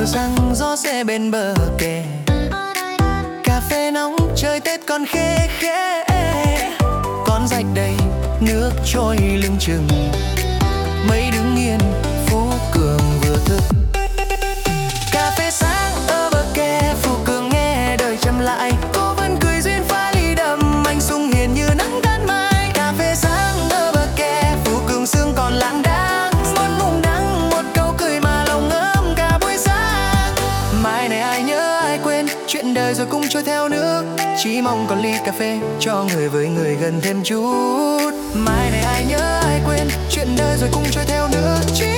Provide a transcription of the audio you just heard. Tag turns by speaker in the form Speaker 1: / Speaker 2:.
Speaker 1: răng gió sẽ bên bờ kè. Cà phê nóng trời Tết còn khê khê, con rạch đầy nước trôi lưng chừng. Mây đứng yên Phú Cường vừa thức. Cà phê sáng ở bờ kè, Phú Cường nghe đời chậm lại. Cô vẫn cười duyên pha ly đậm, anh sung hiền như nắng ban mai. Cà phê sáng ở bờ kè, Phú Cường sương còn lãng đãng. Một mùng nắng, một câu cười mà lòng ấm cả buổi sáng. Mai này ai nhớ ai quên, chuyện đời rồi cũng trôi theo nước. Chỉ mong còn ly cà phê cho người với người gần thêm chút. Mai này ai nhớ ai quên, chuyện đời rồi cũng trôi theo nước. Chỉ